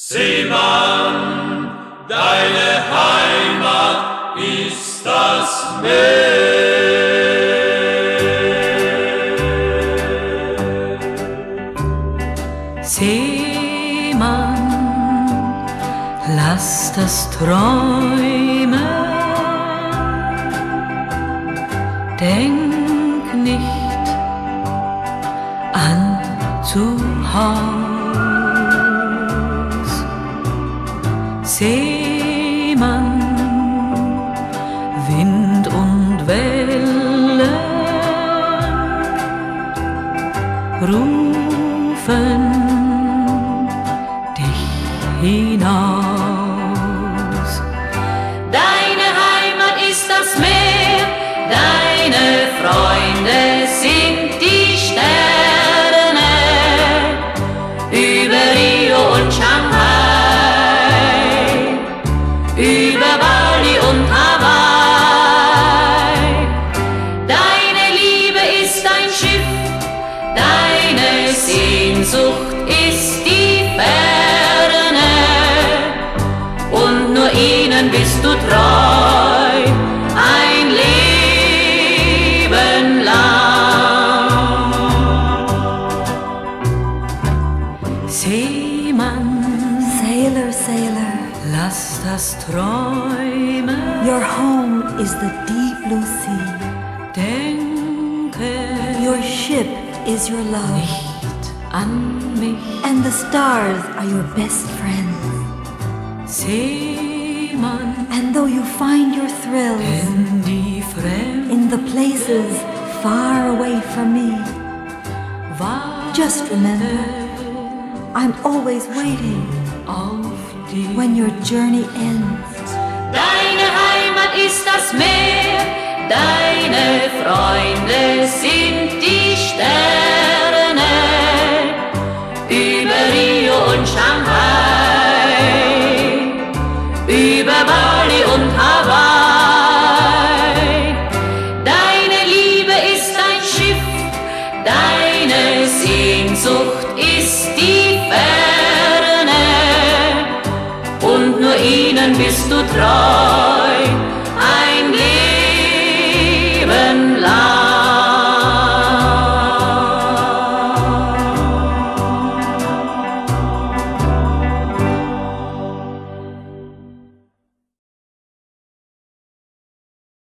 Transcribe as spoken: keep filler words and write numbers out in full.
Seemann, deine Heimat ist das Meer. Seemann, lass das träumen, denk nicht an zu Haus. Seemann, Wind und Wellen rufen dich hinaus. Deine Heimat ist das Meer, deine Freunde sind die Sterne über Rio und Shanghai, über Bali und Hawaii. Deine Liebe ist ein Schiff, deine Sehnsucht ist die Ferne, und nur ihnen bist du treu ein Leben lang. Seemann, Sailor, sailor, lass das träumen, your home is the deep blue sea. denke Your ship is your love, nicht an mich. and the stars are your best friends. Seemann, And though you find your thrills in die Fremde in the places far away from me, just remember, I'm always waiting auf die when your journey ends. Deine Heimat ist das Meer, deine Freunde sind die Sterne über Rio und Shanghai, über Bali und Hawaii. Deine Liebe ist ein Schiff, deine Sehnsucht ist die Ferne, und nur ihnen bist du treu.